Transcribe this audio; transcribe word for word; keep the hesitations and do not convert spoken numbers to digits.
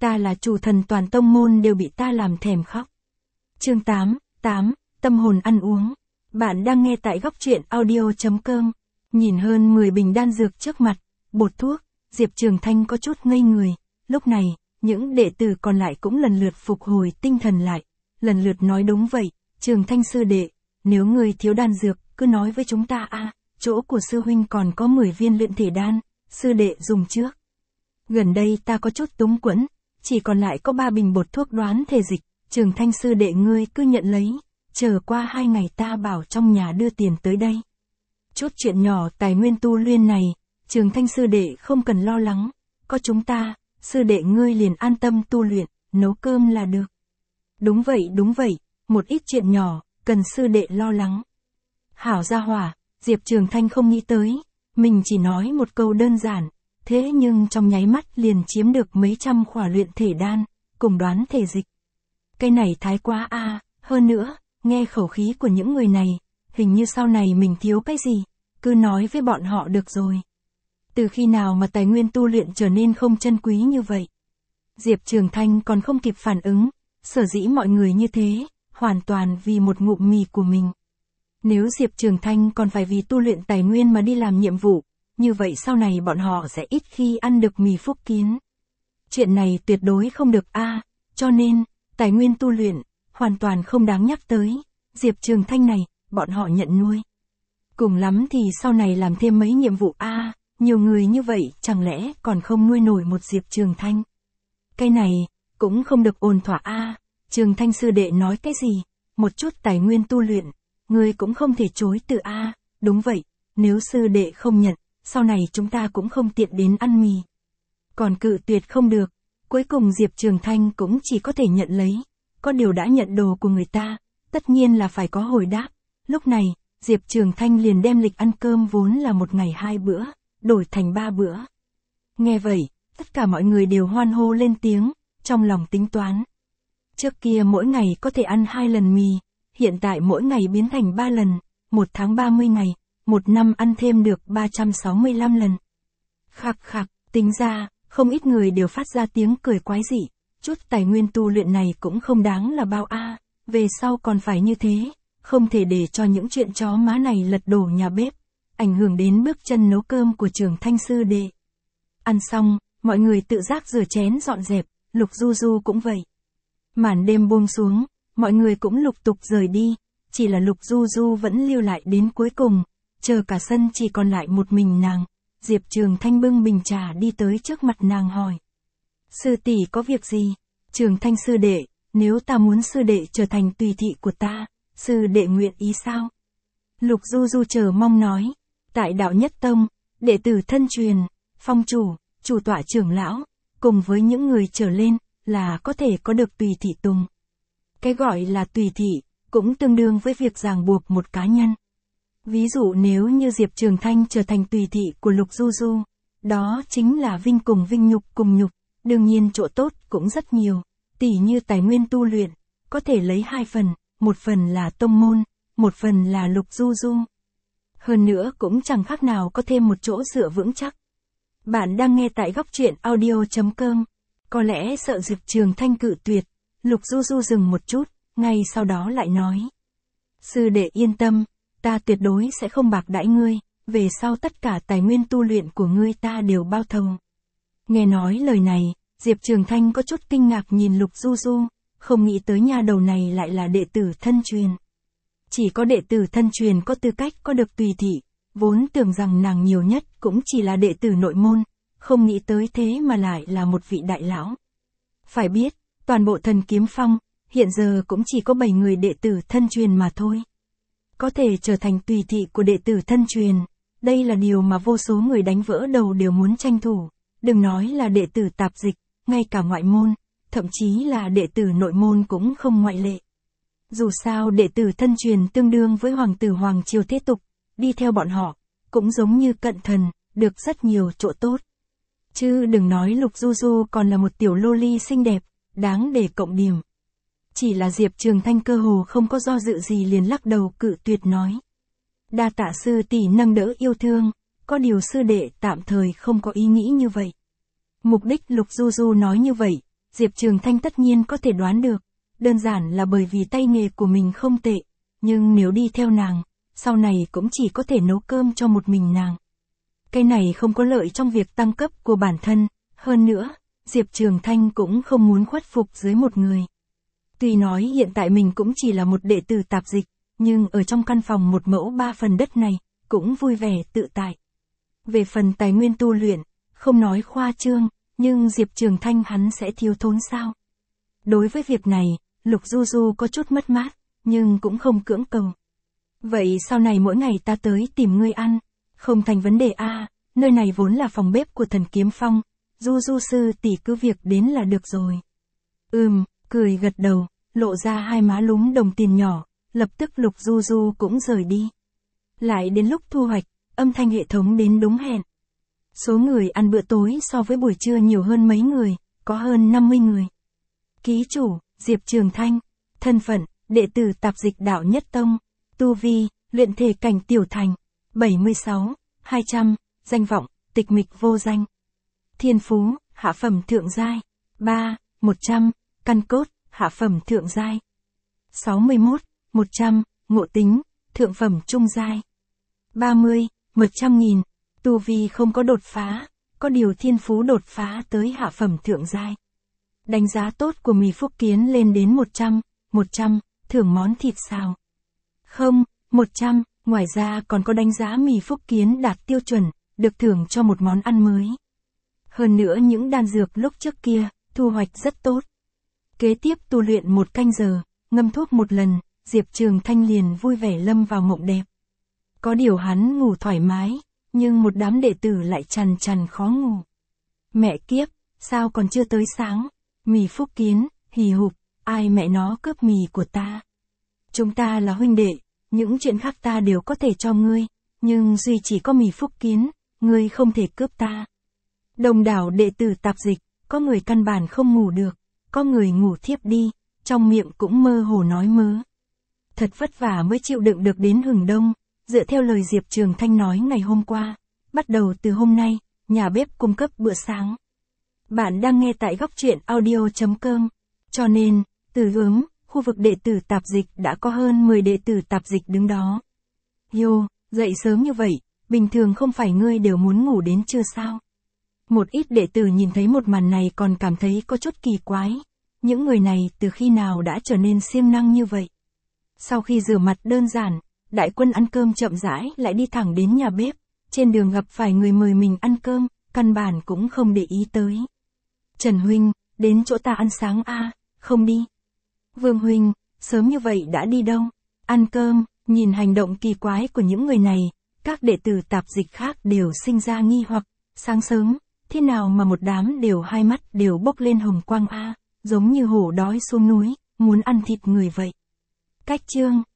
Ta là chủ thần toàn tông môn đều bị ta làm thèm khóc. Chương tám, tám, tâm hồn ăn uống. Bạn đang nghe tại góc truyện audio chấm com. Nhìn hơn mười bình đan dược trước mặt, bột thuốc, Diệp Trường Thanh có chút ngây người. Lúc này, những đệ tử còn lại cũng lần lượt phục hồi tinh thần lại. Lần lượt nói đúng vậy, Trường Thanh sư đệ, nếu người thiếu đan dược, cứ nói với chúng ta a. Chỗ của sư huynh còn có mười viên luyện thể đan, sư đệ dùng trước. Gần đây ta có chút túng quẫn, chỉ còn lại có ba bình bột thuốc đoán thể dịch, Trường Thanh sư đệ ngươi cứ nhận lấy, chờ qua hai ngày ta bảo trong nhà đưa tiền tới đây. Chút chuyện nhỏ tài nguyên tu luyện này, Trường Thanh sư đệ không cần lo lắng, có chúng ta, sư đệ ngươi liền an tâm tu luyện, nấu cơm là được. Đúng vậy đúng vậy, một ít chuyện nhỏ, cần sư đệ lo lắng. Hảo gia hỏa, Diệp Trường Thanh không nghĩ tới, mình chỉ nói một câu đơn giản, thế nhưng trong nháy mắt liền chiếm được mấy trăm khỏa luyện thể đan, cùng đoán thể dịch. Cái này thái quá a, à, hơn nữa, nghe khẩu khí của những người này, hình như sau này mình thiếu cái gì, cứ nói với bọn họ được rồi. Từ khi nào mà tài nguyên tu luyện trở nên không chân quý như vậy? Diệp Trường Thanh còn không kịp phản ứng, sở dĩ mọi người như thế, hoàn toàn vì một ngụm mì của mình. Nếu Diệp Trường Thanh còn phải vì tu luyện tài nguyên mà đi làm nhiệm vụ, như vậy sau này bọn họ sẽ ít khi ăn được mì phúc kiến. Chuyện này tuyệt đối không được a, à, cho nên, tài nguyên tu luyện, hoàn toàn không đáng nhắc tới. Diệp Trường Thanh này, bọn họ nhận nuôi. Cùng lắm thì sau này làm thêm mấy nhiệm vụ a, à, nhiều người như vậy chẳng lẽ còn không nuôi nổi một Diệp Trường Thanh. Cái này, cũng không được ổn thỏa a, à, Trường Thanh sư đệ nói cái gì, một chút tài nguyên tu luyện, người cũng không thể chối từ a, à, đúng vậy, nếu sư đệ không nhận, sau này chúng ta cũng không tiện đến ăn mì. Còn cự tuyệt không được, cuối cùng Diệp Trường Thanh cũng chỉ có thể nhận lấy, có điều đã nhận đồ của người ta, tất nhiên là phải có hồi đáp. Lúc này, Diệp Trường Thanh liền đem lịch ăn cơm vốn là một ngày hai bữa, đổi thành ba bữa. Nghe vậy, tất cả mọi người đều hoan hô lên tiếng, trong lòng tính toán. Trước kia mỗi ngày có thể ăn hai lần mì, hiện tại mỗi ngày biến thành ba lần, một tháng ba mươi ngày, một năm ăn thêm được ba trăm sáu mươi lăm lần. Khạc khạc, tính ra, không ít người đều phát ra tiếng cười quái dị, chút tài nguyên tu luyện này cũng không đáng là bao a, à, về sau còn phải như thế, không thể để cho những chuyện chó má này lật đổ nhà bếp, ảnh hưởng đến bước chân nấu cơm của Trường Thanh sư đệ. Ăn xong, mọi người tự giác rửa chén dọn dẹp, Lục Du Du cũng vậy. Màn đêm buông xuống, mọi người cũng lục tục rời đi, chỉ là Lục Du Du vẫn lưu lại đến cuối cùng, chờ cả sân chỉ còn lại một mình nàng. Diệp Trường Thanh bưng bình trà đi tới trước mặt nàng hỏi. Sư tỷ có việc gì? Trường Thanh sư đệ, nếu ta muốn sư đệ trở thành tùy thị của ta, sư đệ nguyện ý sao? Lục Du Du chờ mong nói. Tại đạo nhất tông, đệ tử thân truyền, phong chủ, chủ tọa trưởng lão, cùng với những người trở lên, là có thể có được tùy thị tùng. Cái gọi là tùy thị, cũng tương đương với việc ràng buộc một cá nhân. Ví dụ nếu như Diệp Trường Thanh trở thành tùy thị của Lục Du Du, đó chính là vinh cùng vinh nhục cùng nhục, đương nhiên chỗ tốt cũng rất nhiều, tỉ như tài nguyên tu luyện, có thể lấy hai phần, một phần là tông môn, một phần là Lục Du Du. Hơn nữa cũng chẳng khác nào có thêm một chỗ dựa vững chắc. Bạn đang nghe tại góc truyện audio chấm com, có lẽ sợ Diệp Trường Thanh cự tuyệt, Lục Du Du dừng một chút, ngay sau đó lại nói. Sư đệ yên tâm, ta tuyệt đối sẽ không bạc đãi ngươi, về sau tất cả tài nguyên tu luyện của ngươi ta đều bao thầu. Nghe nói lời này, Diệp Trường Thanh có chút kinh ngạc nhìn Lục Du Du, không nghĩ tới nha đầu này lại là đệ tử thân truyền. Chỉ có đệ tử thân truyền có tư cách có được tùy thị, vốn tưởng rằng nàng nhiều nhất cũng chỉ là đệ tử nội môn, không nghĩ tới thế mà lại là một vị đại lão. Phải biết, toàn bộ Thần Kiếm Phong, hiện giờ cũng chỉ có bảy người đệ tử thân truyền mà thôi. Có thể trở thành tùy thị của đệ tử thân truyền, đây là điều mà vô số người đánh vỡ đầu đều muốn tranh thủ, đừng nói là đệ tử tạp dịch, ngay cả ngoại môn, thậm chí là đệ tử nội môn cũng không ngoại lệ. Dù sao đệ tử thân truyền tương đương với hoàng tử hoàng triều thế tục, đi theo bọn họ, cũng giống như cận thần, được rất nhiều chỗ tốt. Chứ đừng nói Lục Du Du còn là một tiểu lô ly xinh đẹp, đáng để cộng điểm. Chỉ là Diệp Trường Thanh cơ hồ không có do dự gì liền lắc đầu cự tuyệt nói. Đa tạ sư tỷ nâng đỡ yêu thương, có điều sư đệ tạm thời không có ý nghĩ như vậy. Mục đích Lục Du Du nói như vậy, Diệp Trường Thanh tất nhiên có thể đoán được, đơn giản là bởi vì tay nghề của mình không tệ, nhưng nếu đi theo nàng, sau này cũng chỉ có thể nấu cơm cho một mình nàng. Cái này không có lợi trong việc tăng cấp của bản thân, hơn nữa, Diệp Trường Thanh cũng không muốn khuất phục dưới một người. Tuy nói hiện tại mình cũng chỉ là một đệ tử tạp dịch, nhưng ở trong căn phòng một mẫu ba phần đất này, cũng vui vẻ tự tại. Về phần tài nguyên tu luyện, không nói khoa trương, nhưng Diệp Trường Thanh hắn sẽ thiếu thốn sao? Đối với việc này, Lục Du Du có chút mất mát, nhưng cũng không cưỡng cầu. Vậy sau này mỗi ngày ta tới tìm ngươi ăn, không thành vấn đề a, à, nơi này vốn là phòng bếp của Thần Kiếm Phong, Du Du sư tỷ cứ việc đến là được rồi. Ừm, cười gật đầu, lộ ra hai má lúm đồng tiền nhỏ, lập tức Lục Du Du cũng rời đi. Lại đến lúc thu hoạch, âm thanh hệ thống đến đúng hẹn. Số người ăn bữa tối so với buổi trưa nhiều hơn mấy người, có hơn năm mươi người. Ký chủ, Diệp Trường Thanh, thân phận, đệ tử tạp dịch đạo nhất tông, tu vi, luyện thể cảnh tiểu thành, bảy mươi sáu, hai trăm, danh vọng, tịch mịch vô danh. Thiên phú, hạ phẩm thượng giai, ba, một trăm, căn cốt, hạ phẩm thượng giai. sáu mươi mốt, một trăm, ngộ tính, thượng phẩm trung giai. ba mươi, một trăm nghìn, tu vi không có đột phá, có điều thiên phú đột phá tới hạ phẩm thượng giai. Đánh giá tốt của mì Phúc Kiến lên đến một trăm, một trăm, thưởng món thịt xào. Không, một trăm, ngoài ra còn có đánh giá mì Phúc Kiến đạt tiêu chuẩn, được thưởng cho một món ăn mới. Hơn nữa những đan dược lúc trước kia, thu hoạch rất tốt. Kế tiếp tu luyện một canh giờ, ngâm thuốc một lần, Diệp Trường Thanh liền vui vẻ lâm vào mộng đẹp. Có điều hắn ngủ thoải mái, nhưng một đám đệ tử lại trằn trằn khó ngủ. Mẹ kiếp, sao còn chưa tới sáng? Mì Phúc Kiến, hì hục, ai mẹ nó cướp mì của ta? Chúng ta là huynh đệ, những chuyện khác ta đều có thể cho ngươi, nhưng duy chỉ có mì Phúc Kiến, ngươi không thể cướp ta. Đồng đảo đệ tử tạp dịch, có người căn bản không ngủ được, có người ngủ thiếp đi, trong miệng cũng mơ hồ nói mớ. Thật vất vả mới chịu đựng được đến hừng đông, dựa theo lời Diệp Trường Thanh nói ngày hôm qua, bắt đầu từ hôm nay, nhà bếp cung cấp bữa sáng. Bạn đang nghe tại góc truyện audio chấm com, cho nên, từ hướng, khu vực đệ tử tạp dịch đã có hơn mười đệ tử tạp dịch đứng đó. Yo, dậy sớm như vậy, bình thường không phải ngươi đều muốn ngủ đến trưa sao? Một ít đệ tử nhìn thấy một màn này còn cảm thấy có chút kỳ quái. Những người này từ khi nào đã trở nên siêng năng như vậy? Sau khi rửa mặt đơn giản, đại quân ăn cơm chậm rãi lại đi thẳng đến nhà bếp. Trên đường gặp phải người mời mình ăn cơm, căn bản cũng không để ý tới. Trần huynh, đến chỗ ta ăn sáng a, à, không đi. Vương huynh, sớm như vậy đã đi đâu? Ăn cơm, nhìn hành động kỳ quái của những người này, các đệ tử tạp dịch khác đều sinh ra nghi hoặc, sáng sớm, thế nào mà một đám đều hai mắt đều bốc lên hồng quang a, à, giống như hổ đói xuống núi, muốn ăn thịt người vậy. Cách chương